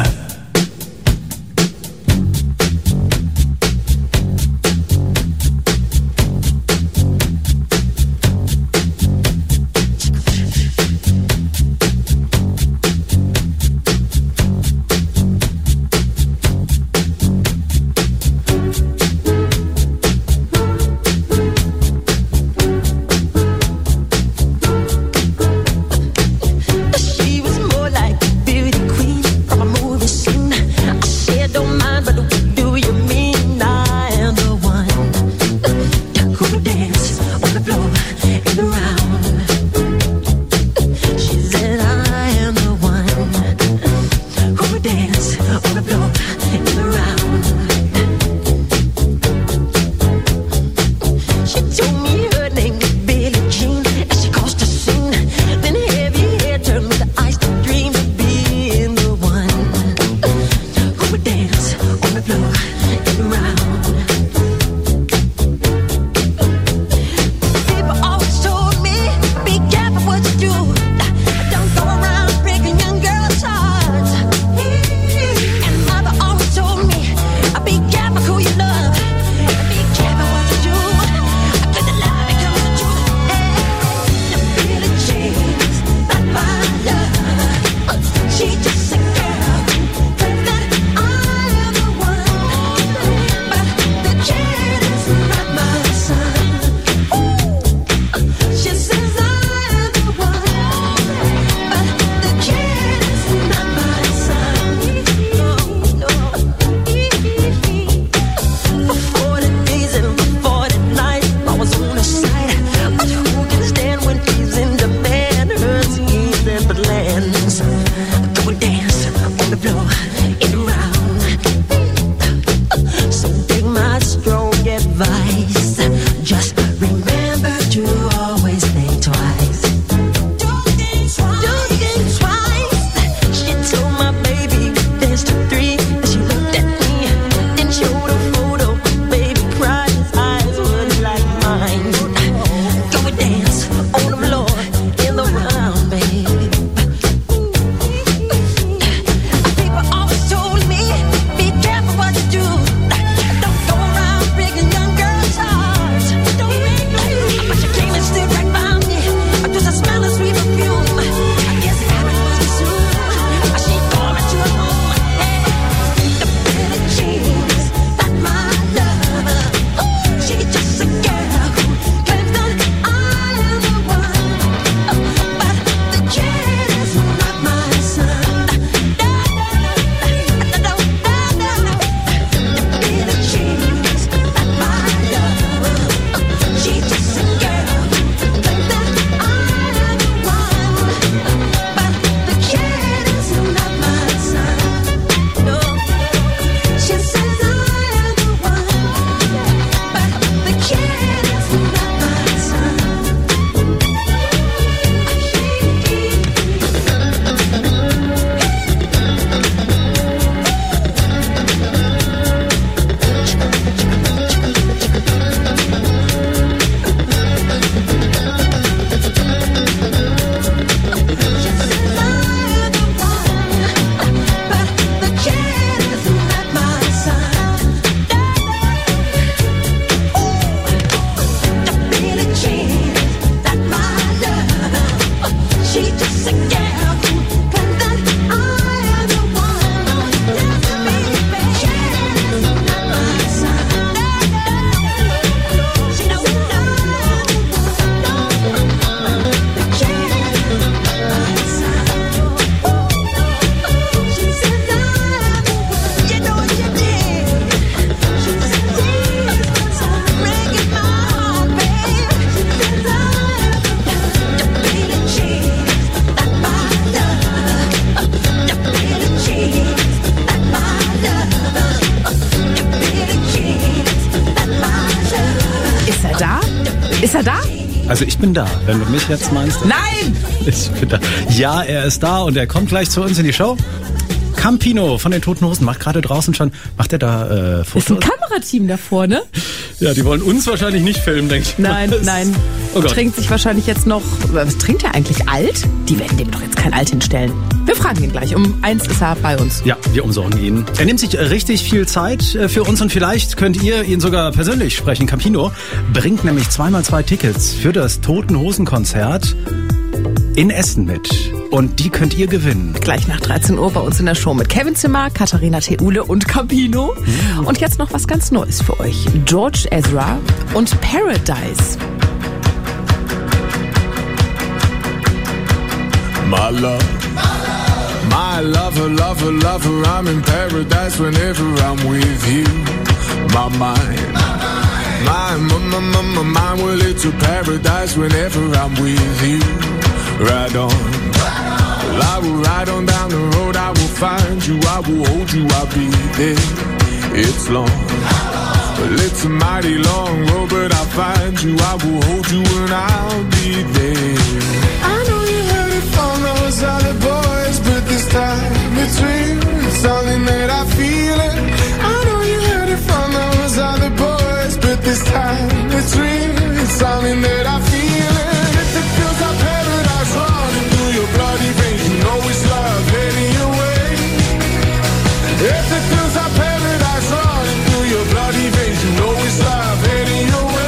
She was more like a beauty queen from a movie scene. I said, don't mind, but what do you mean? I am the one who would dance on the floor and around. She said, I am the one who would dance on the floor and around. She told me her name was Billie Jean as she crossed the scene. Then heavy hair turned with the eyes to dream of being the one who would dance on the floor and around. People always told me, be careful what you do. Don't go around breaking young girls' hearts. And mother always told me, be careful who you love. Be careful what you do. Cause the lie becomes the truth. Billie Jean's not my love. She just a girl. That I am the one Ist er da? Also ich bin da, wenn du mich jetzt meinst. Nein! Ich bin da. Ja, er ist da und er kommt gleich zu uns in die Show. Campino von den Toten Hosen macht gerade draußen schon, macht er da äh, Fotos? Ist ein Kamerateam da vorne? Ja, die wollen uns wahrscheinlich nicht filmen, denke ich. Nein, mal. nein. Oh Gott. Trinkt sich wahrscheinlich jetzt noch, was trinkt er eigentlich? Alt? Die werden dem doch jetzt kein Alt hinstellen. Wir fragen ihn gleich. Um eins ist er bei uns. Ja, wir umsorgen ihn. Er nimmt sich richtig viel Zeit für uns und vielleicht könnt ihr ihn sogar persönlich sprechen. Campino bringt nämlich zweimal zwei Tickets für das Toten Hosen Konzert in Essen mit. Und die könnt ihr gewinnen. Gleich nach dreizehn Uhr bei uns in der Show mit Kevin Zimmer, Katharina Theule und Campino. Mhm. Und jetzt noch was ganz Neues für euch. George Ezra und Paradise. My love, my lover, lover, lover, I'm in paradise whenever I'm with you. My mind, my, my, my, my, my mind, well, it's a paradise whenever I'm with you. Ride on, well, I will ride on down the road, I will find you, I will hold you, I'll be there. It's long, well, it's a mighty long road, but I'll find you, I will hold you and I'll be there. I know you heard it from those other boys, but this time it's real, it's something that I feel it. I know you heard it from those other boys, but this time it's real, it's something that I feel it. If it feels like paradise running through your bloody veins, you know it's love heading your way. If it feels like paradise running through your bloody veins, you know it's love heading your way.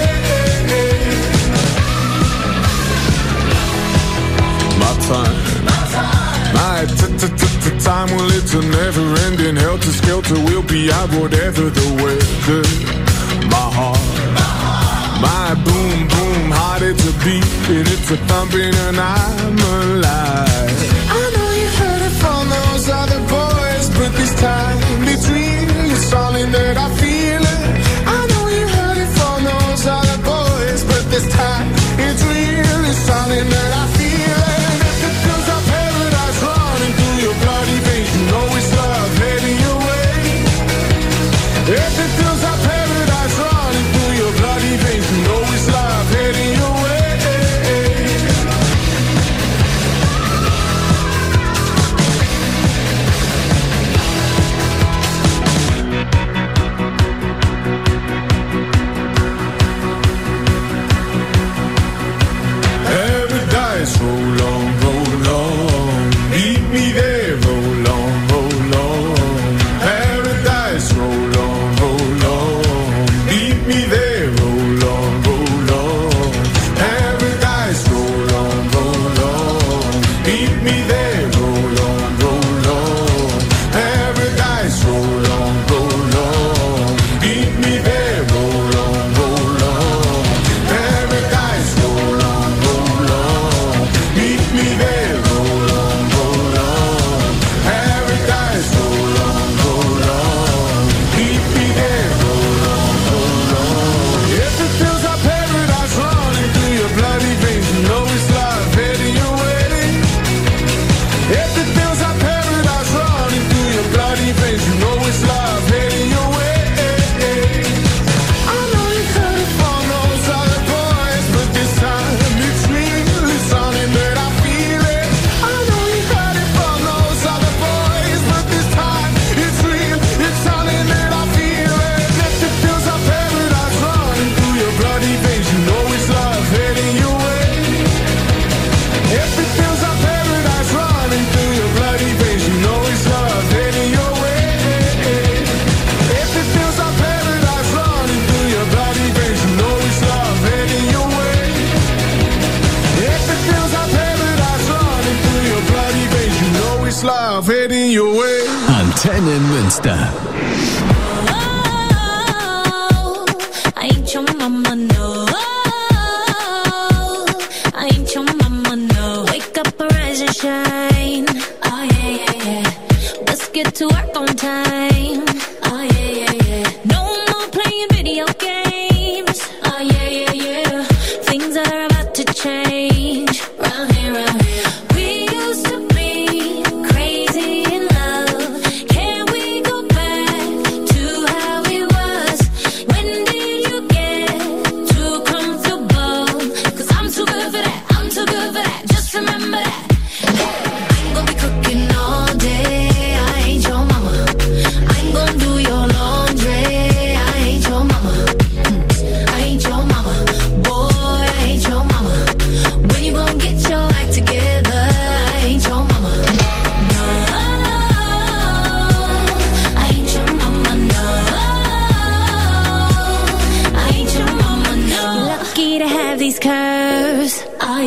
My time, my t-t-t-t-time, well, it's a never-ending helter-skelter. We'll be out whatever the weather. My heart, my boom, boom, heart, it's a beating, it's a thumping, and I'm alive. I know you heard it from those other boys, but this time it's real, it's something that I feel it. I know you heard it from those other boys, but this time it's real, it's something that I feel it. If it feels like paradise running through your bloody veins, you know it's love heading your way. If it feels like paradise running through your bloody veins, you know it's love heading your way. Paradise, roll on, roll on, meet me there, roll on, roll on. Paradise, roll on, roll on, meet me there, roll on, roll on. Paradise, roll on, roll on, meet me there, roll on, roll on. Paradise, roll on, roll on, meet me there, roll on, roll on. Paradise, roll on, roll on, meet me there, roll on, roll on. Paradise, roll on, roll on, meet me there, roll on, roll on. If it feels like paradise running through your bloody veins, you know it's love heading your way. If it feels like paradise running through your bloody veins, you know it's love heading your way. I know you heard it from those other boys, but this time it's real, it's something that I feel it. I know you heard it from those other boys, but this time it's real, it's something that I feel it. If it feels like paradise running through your bloody veins, you know it's love heading your way. If it feels like paradise running through your bloody veins, you know it's love heading your way. If it feels like paradise running through your bloody veins, you know it's love heading your way. If it feels like paradise running through your bloody veins, you know it's love heading your way. Antenne Münster. I ain't your mama, no. I ain't your mama, no. Wake up, rise and shine. Oh yeah, yeah, yeah. Let's get to work on time. Oh yeah, yeah, yeah. No more playing video games. Oh yeah, yeah, yeah. Things are about to change. Round here, round here. We used to be crazy in love. Can we go back?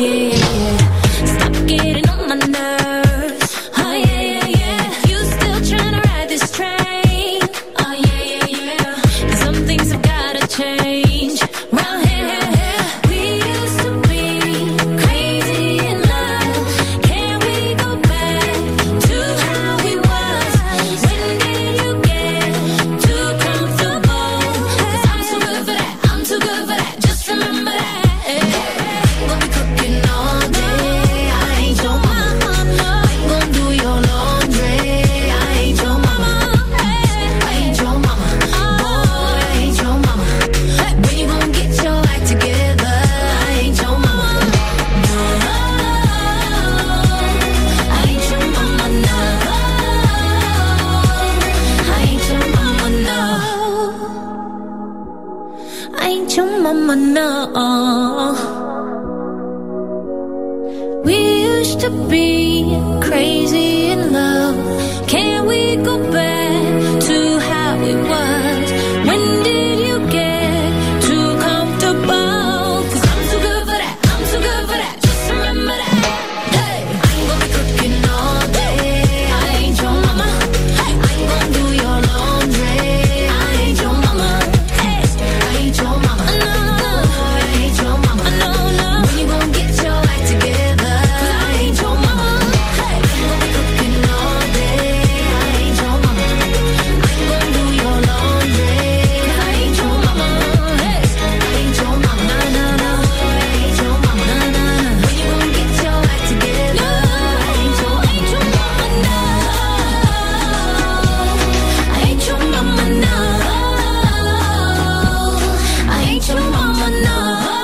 yeah, yeah, yeah. Stop getting on my nerves. Oh yeah, yeah, yeah. You still trying to ride this train. Oh yeah, yeah, yeah. And some things have gotta change. Round here, here, here. We used to be crazy in love. Can we go back to how we was? When did you get too comfortable? 'Cause I'm too good for that. I'm too good for that. Just remember that. We'll be cooking all day. I ain't your mama. I'm gonna do your laundry. I ain't your mama. I ain't your mama. Boy, I ain't your mama. When you gonna get your act together? I ain't your mama. No, I ain't your mama. No, I ain't your mama. No, I ain't your mama. No. We used to be crazy in love. Can we go back to how it was? When did you get too comfortable? 'Cause I'm too good for that. I'm too good for that. Just remember that. Hey, I'm gonna be cooking all day. I ain't your mama. Hey, I'm gonna do your laundry. I ain't your mama. Hey, I ain't your mama. No, no, I ain't your mama. No, no. When you gonna get your act together? 'Cause I ain't your mama. Hey, I'm gonna be cooking all day. I ain't your mama. I'm gonna do your laundry. 'Cause I ain't your mama. Hey, I ain't your mama. No, no, no. I ain't your mama. No, no, no. When you gonna get your act together? I ain't your, ain't your mama. No, I ain't your mama. No, I ain't your mama. No,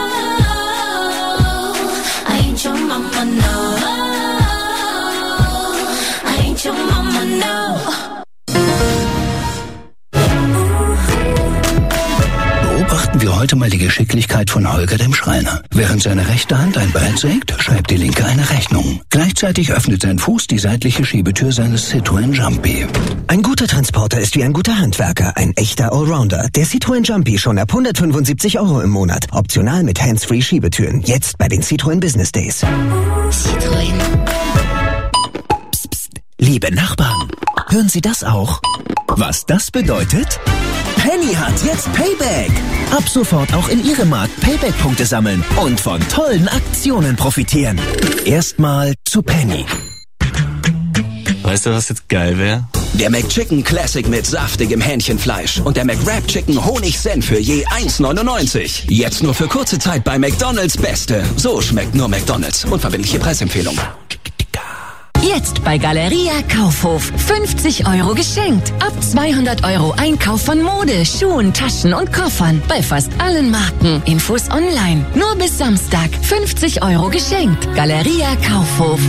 I ain't your mama. No, I ain't your mama. No. Beobachten wir heute mal die Geschicklichkeit von Holger dem Schreiner. Während seine rechte Hand ein Brett sägt, schreibt die linke eine Rechnung. Gleichzeitig öffnet sein Fuß die seitliche Schiebetür seines Citroën Jumpy. Ein guter Transporter ist wie ein guter Handwerker, ein echter Allrounder. Der Citroën Jumpy schon ab hundertfünfundsiebzig Euro im Monat. Optional mit Hands-Free Schiebetüren. Jetzt bei den Citroën Business Days. Citroën. Psst, psst. Liebe Nachbarn, hören Sie das auch? Was das bedeutet? Penny hat jetzt Payback. Ab sofort auch in Ihrem Markt Payback-Punkte sammeln und von tollen Aktionen profitieren. Erstmal zu Penny. Weißt du, was jetzt geil wäre? Der McChicken Classic mit saftigem Hähnchenfleisch und der McWrap Chicken Honig-Senf für je eins neunundneunzig. Jetzt nur für kurze Zeit bei McDonald's Beste. So schmeckt nur McDonald's. Unverbindliche Preisempfehlung. Jetzt bei Galeria Kaufhof. fünfzig Euro geschenkt. Ab zweihundert Euro Einkauf von Mode, Schuhen, Taschen und Koffern. Bei fast allen Marken. Infos online. Nur bis Samstag. fünfzig Euro geschenkt. Galeria Kaufhof.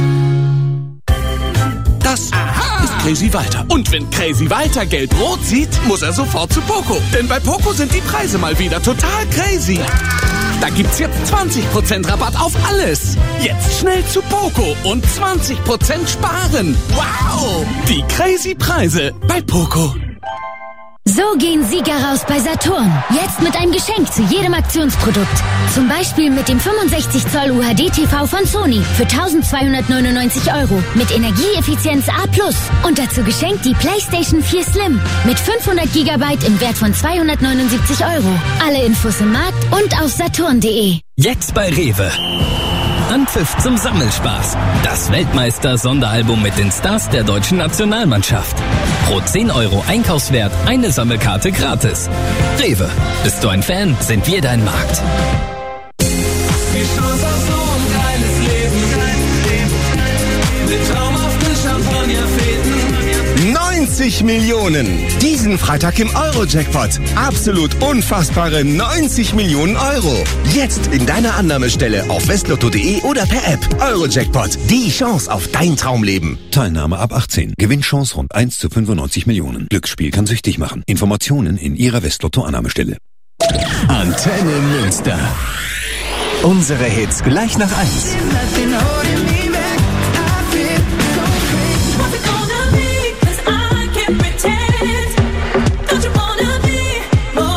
Das ist Crazy Walter. Und wenn Crazy Walter gelb-rot sieht, muss er sofort zu Poco. Denn bei Poco sind die Preise mal wieder total crazy. Da gibt's jetzt zwanzig Prozent Rabatt auf alles. Jetzt schnell zu Poco und zwanzig Prozent sparen. Wow! Die crazy Preise bei Poco. So gehen Sieger raus bei Saturn. Jetzt mit einem Geschenk zu jedem Aktionsprodukt. Zum Beispiel mit dem fünfundsechzig Zoll U H D T V von Sony für eintausendzweihundertneunundneunzig Euro mit Energieeffizienz A plus. Und dazu geschenkt die PlayStation vier Slim mit fünfhundert Gigabyte im Wert von zweihundertneunundsiebzig Euro. Alle Infos im Markt und auf saturn punkt de. Jetzt bei Rewe. Anpfiff zum Sammelspaß. Das Weltmeister-Sonderalbum mit den Stars der deutschen Nationalmannschaft. Pro zehn Euro Einkaufswert eine Sammelkarte gratis. Rewe. Bist du ein Fan, sind wir dein Markt. Die Chance auf so ein geiles Leben. Mit traumhaften Champagnerfäden. neunzig Millionen. Diesen Freitag im Euro-Jackpot. Absolut unfassbare neunzig Millionen Euro. Jetzt in deiner Annahmestelle auf westlotto punkt de oder per App. Euro-Jackpot. Die Chance auf dein Traumleben. Teilnahme ab achtzehn. Gewinnchance rund eins zu fünfundneunzig Millionen. Glücksspiel kann süchtig machen. Informationen in Ihrer Westlotto-Annahmestelle. Antenne Münster. Unsere Hits gleich nach eins.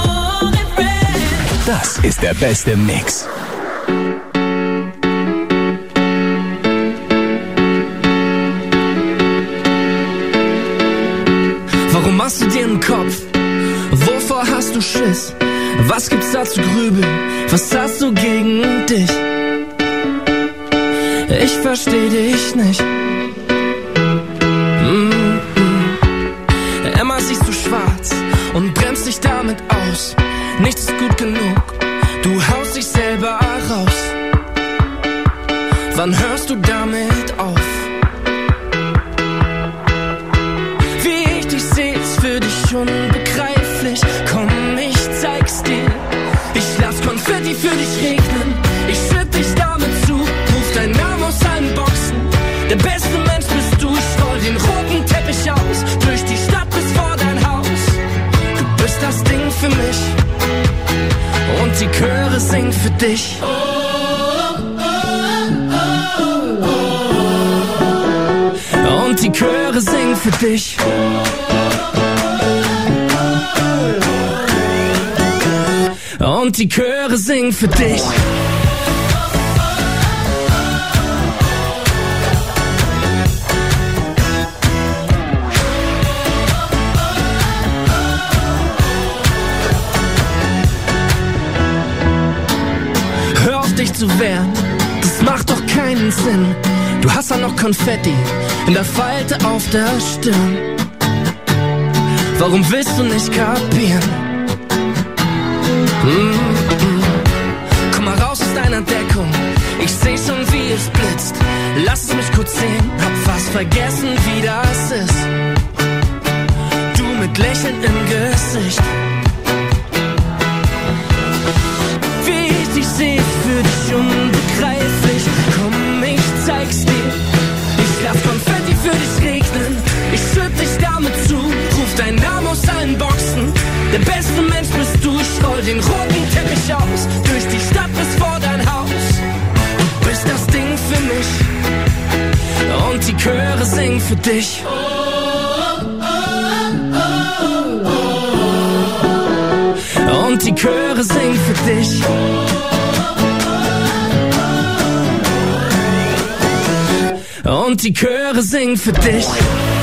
Das ist der beste Mix. machst du dir einen Kopf? Wovor hast du Schiss? Was gibt's da zu grübeln? Was hast du gegen dich? Ich versteh dich nicht. Mm-mm. Emma, siehst du schwarz und bremst dich damit aus. Nichts ist gut genug, du haust dich selber raus. Wann hörst du damit auf? Wie ich dich seh, ist für dich unbegreiflich. Komm, ich zeig's dir. Ich lass Konfetti für dich regnen. Ich schütt dich damit zu. Ruf deinen Namen aus allen Boxen. Der beste Mensch bist du. Ich roll den roten Teppich aus. Durch die Stadt bis vor dein Haus. Du bist das Ding für mich. Und die Chöre singen für dich. Und die Chöre singen für dich. Und die Chöre singen für dich. Hör auf dich zu wehren, das macht doch keinen Sinn. Du hast ja noch Konfetti in der Falte auf der Stirn. Warum willst du nicht kapieren? Mm-mm. Komm mal raus aus deiner Deckung. Ich seh schon, wie es blitzt. Lass es mich kurz sehen. Hab fast vergessen, wie das ist. Du mit Lächeln im Gesicht. Wie ich dich seh, für dich unbegreiflich. Komm, ich zeig's dir. Ich lass Konfetti für dich regnen. Ich schütt dich damit zu. Ruf deinen Namen aus allen Boxen. Der beste Mensch bist du. Ich roll den roten Teppich aus. Durch die Stadt bis vor dein Haus. Du bist das Ding für mich. Und die Chöre singen für dich. Und die Chöre singen für dich. Und die Chöre singen für dich.